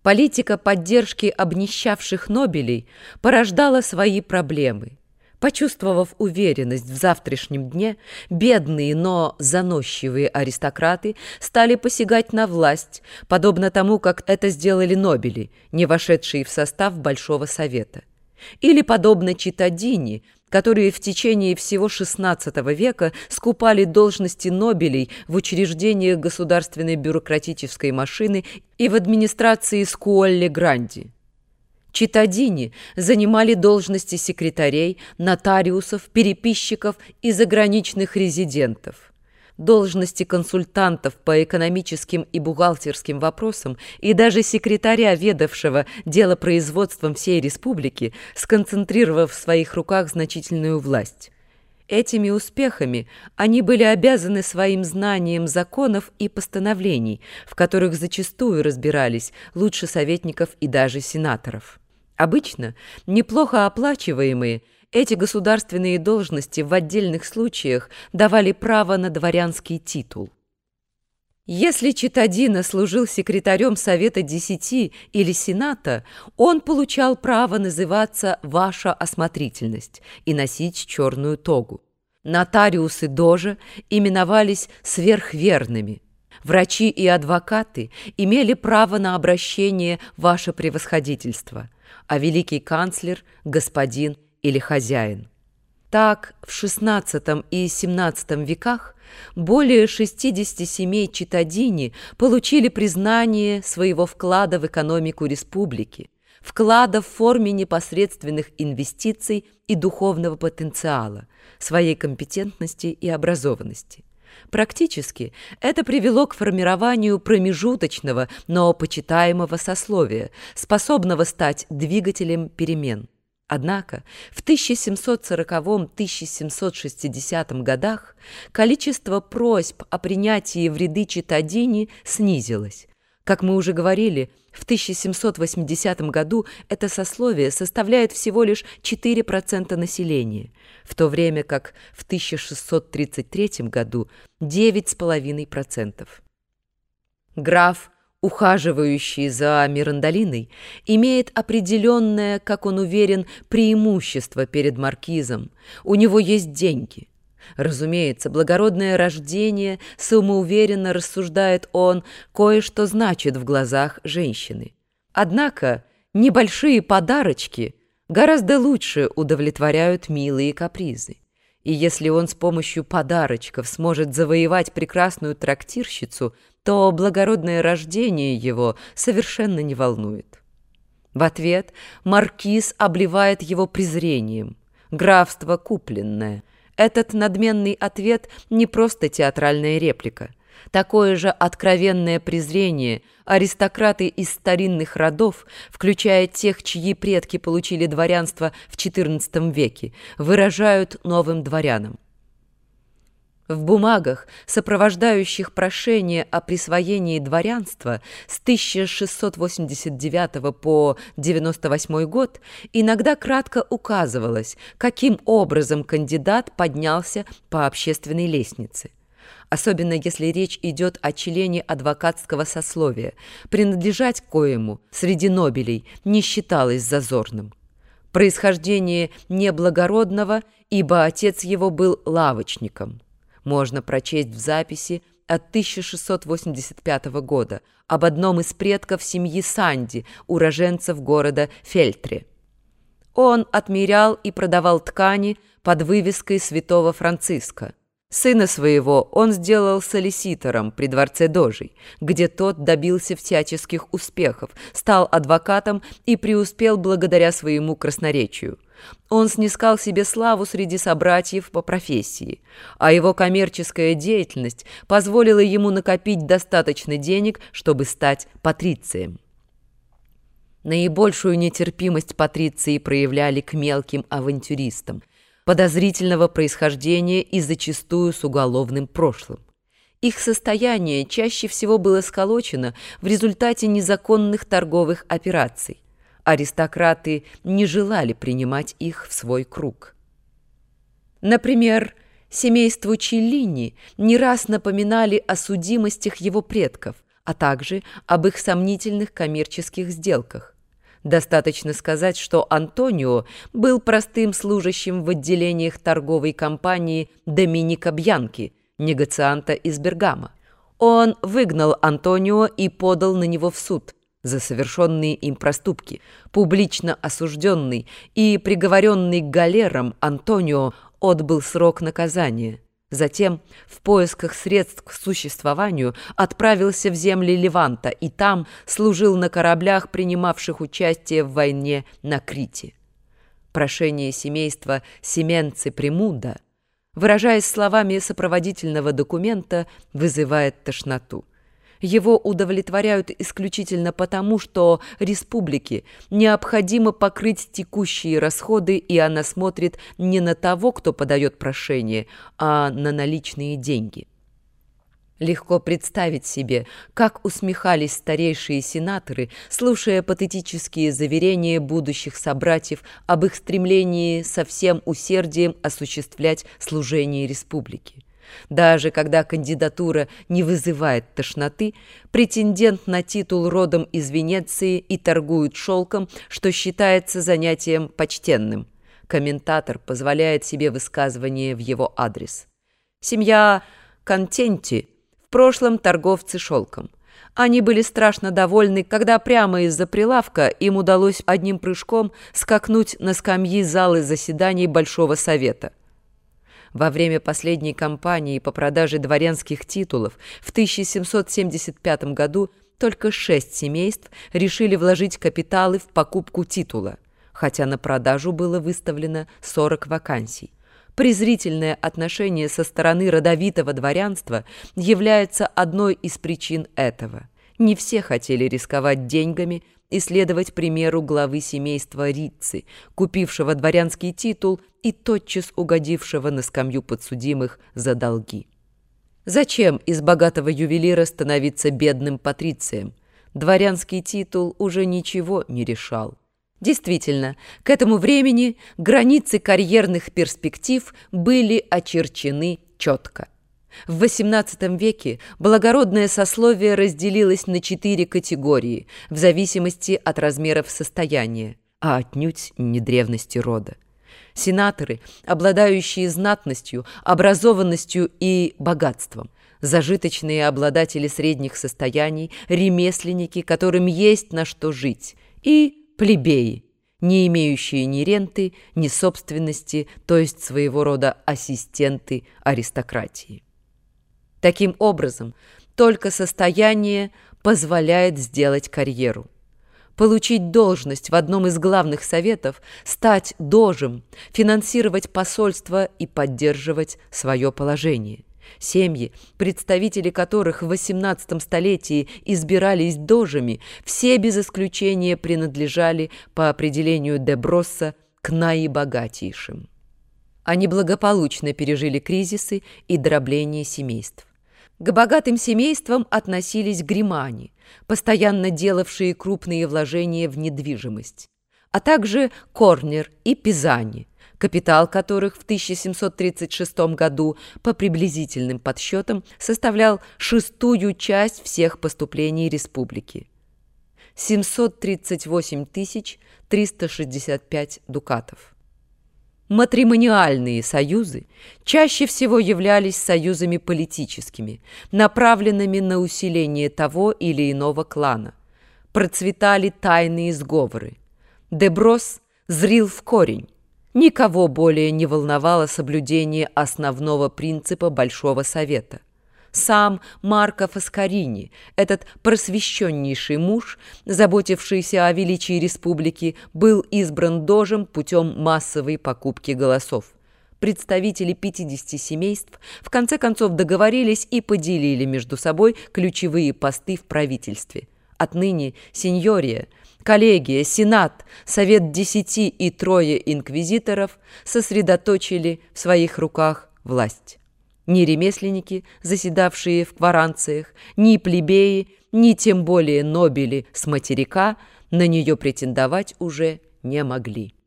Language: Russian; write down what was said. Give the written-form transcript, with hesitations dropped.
Политика поддержки обнищавших нобелей порождала свои проблемы. Почувствовав уверенность в завтрашнем дне, бедные, но заносчивые аристократы стали посягать на власть, подобно тому, как это сделали нобели, не вошедшие в состав Большого Совета. Или подобно Читтадини, которые в течение всего XVI века скупали должности нобелей в учреждениях государственной бюрократической машины и в администрации Скуолле-Гранди. Читтадини занимали должности секретарей, нотариусов, переписчиков и заграничных резидентов. Должности консультантов по экономическим и бухгалтерским вопросам и даже секретаря, ведавшего делопроизводством всей республики, сконцентрировав в своих руках значительную власть. Этими успехами они были обязаны своим знанием законов и постановлений, в которых зачастую разбирались лучше советников и даже сенаторов. Обычно, неплохо оплачиваемые, эти государственные должности в отдельных случаях давали право на дворянский титул. Если Читтадино служил секретарем Совета 10 или Сената, он получал право называться «Ваша осмотрительность» и носить черную тогу. Нотариусы дожа именовались сверхверными. Врачи и адвокаты имели право на обращение «Ваше превосходительство», а великий канцлер – «господин» или «хозяин». Так, в XVI и XVII веках более 60 семей Читтадини получили признание своего вклада в экономику республики, вклада в форме непосредственных инвестиций и духовного потенциала, своей компетентности и образованности. Практически это привело к формированию промежуточного, но почитаемого сословия, способного стать двигателем перемен. Однако в 1740-1760 годах количество просьб о принятии в ряды Читтадини снизилось. Как мы уже говорили, в 1780 году это сословие составляет всего лишь 4% населения, в то время как в 1633 году 9,5%. Граф, ухаживающий за Мирандолиной, имеет определенное, как он уверен, преимущество перед маркизом. У него есть деньги. Разумеется, благородное рождение, самоуверенно рассуждает он, кое-что значит в глазах женщины. Однако небольшие подарочки гораздо лучше удовлетворяют милые капризы. И если он с помощью подарочков сможет завоевать прекрасную трактирщицу, то благородное рождение его совершенно не волнует. В ответ маркиз обливает его презрением. Графство купленное. Этот надменный ответ не просто театральная реплика. Такое же откровенное презрение аристократы из старинных родов, включая тех, чьи предки получили дворянство в XIV веке, выражают новым дворянам. В бумагах, сопровождающих прошение о присвоении дворянства с 1689 по 98 год, иногда кратко указывалось, каким образом кандидат поднялся по общественной лестнице. Особенно если речь идет о члене адвокатского сословия, принадлежать коему среди нобелей не считалось зазорным. Происхождение неблагородного, ибо отец его был лавочником. Можно прочесть в записи от 1685 года об одном из предков семьи Санди, уроженцев города Фельтре. Он отмерял и продавал ткани под вывеской святого Франциска. Сына своего он сделал солиситором при дворце дожей, где тот добился всяческих успехов, стал адвокатом и преуспел благодаря своему красноречию. Он снискал себе славу среди собратьев по профессии, а его коммерческая деятельность позволила ему накопить достаточно денег, чтобы стать патрицием. Наибольшую нетерпимость патриции проявляли к мелким авантюристам, подозрительного происхождения и зачастую с уголовным прошлым. Их состояние чаще всего было сколочено в результате незаконных торговых операций. Аристократы не желали принимать их в свой круг. Например, семейству Челлини не раз напоминали о судимостях его предков, а также об их сомнительных коммерческих сделках. Достаточно сказать, что Антонио был простым служащим в отделениях торговой компании Доминика Бьянки, негоцианта из Бергама. Он выгнал Антонио и подал на него в суд за совершенные им проступки. Публично осужденный и приговоренный к галерам, Антонио отбыл срок наказания. Затем, в поисках средств к существованию, отправился в земли Леванта и там служил на кораблях, принимавших участие в войне на Крите. Прошение семейства Семенци Премуда, выражаясь словами сопроводительного документа, вызывает тошноту. Его удовлетворяют исключительно потому, что республике необходимо покрыть текущие расходы, и она смотрит не на того, кто подает прошение, а на наличные деньги. Легко представить себе, как усмехались старейшие сенаторы, слушая патетические заверения будущих собратьев об их стремлении со всем усердием осуществлять служение республике. Даже когда кандидатура не вызывает тошноты, претендент на титул родом из Венеции и торгует шелком, что считается занятием почтенным. Комментатор позволяет себе высказывание в его адрес. Семья Контенти в прошлом торговцы шелком. Они были страшно довольны, когда прямо из-за прилавка им удалось одним прыжком скакнуть на скамьи залы заседаний Большого Совета. Во время последней кампании по продаже дворянских титулов в 1775 году только 6 семейств решили вложить капиталы в покупку титула, хотя на продажу было выставлено 40 вакансий. Презрительное отношение со стороны родовитого дворянства является одной из причин этого. Не все хотели рисковать деньгами и следовать примеру главы семейства Рицци, купившего дворянский титул и тотчас угодившего на скамью подсудимых за долги. Зачем из богатого ювелира становиться бедным патрицием? Дворянский титул уже ничего не решал. Действительно, к этому времени границы карьерных перспектив были очерчены четко. В XVIII веке благородное сословие разделилось на 4 категории в зависимости от размеров состояния, а отнюдь не древности рода. Сенаторы, обладающие знатностью, образованностью и богатством, зажиточные обладатели средних состояний, ремесленники, которым есть на что жить, и плебеи, не имеющие ни ренты, ни собственности, то есть своего рода ассистенты аристократии. Таким образом, только состояние позволяет сделать карьеру. Получить должность в одном из главных советов, стать дожем, финансировать посольство и поддерживать свое положение. Семьи, представители которых в XVIII столетии избирались дожами, все без исключения принадлежали по определению де Бросса к наибогатейшим. Они благополучно пережили кризисы и дробление семейств. К богатым семействам относились гримани, постоянно делавшие крупные вложения в недвижимость, а также корнер и пизани, капитал которых в 1736 году по приблизительным подсчетам составлял 1/6 часть всех поступлений республики – 738 365 дукатов. Матримониальные союзы чаще всего являлись союзами политическими, направленными на усиление того или иного клана. Процветали тайные сговоры. Де Бросс зрил в корень. Никого более не волновало соблюдение основного принципа Большого Совета. Сам Марко Фаскарини, этот просвещеннейший муж, заботившийся о величии республики, был избран дожем путем массовой покупки голосов. Представители 50 семейств в конце концов договорились и поделили между собой ключевые посты в правительстве. Отныне сеньория, коллегия, сенат, совет 10 и 3 инквизиторов сосредоточили в своих руках власть. Ни ремесленники, заседавшие в кваранциях, ни плебеи, ни тем более нобели с материка на нее претендовать уже не могли.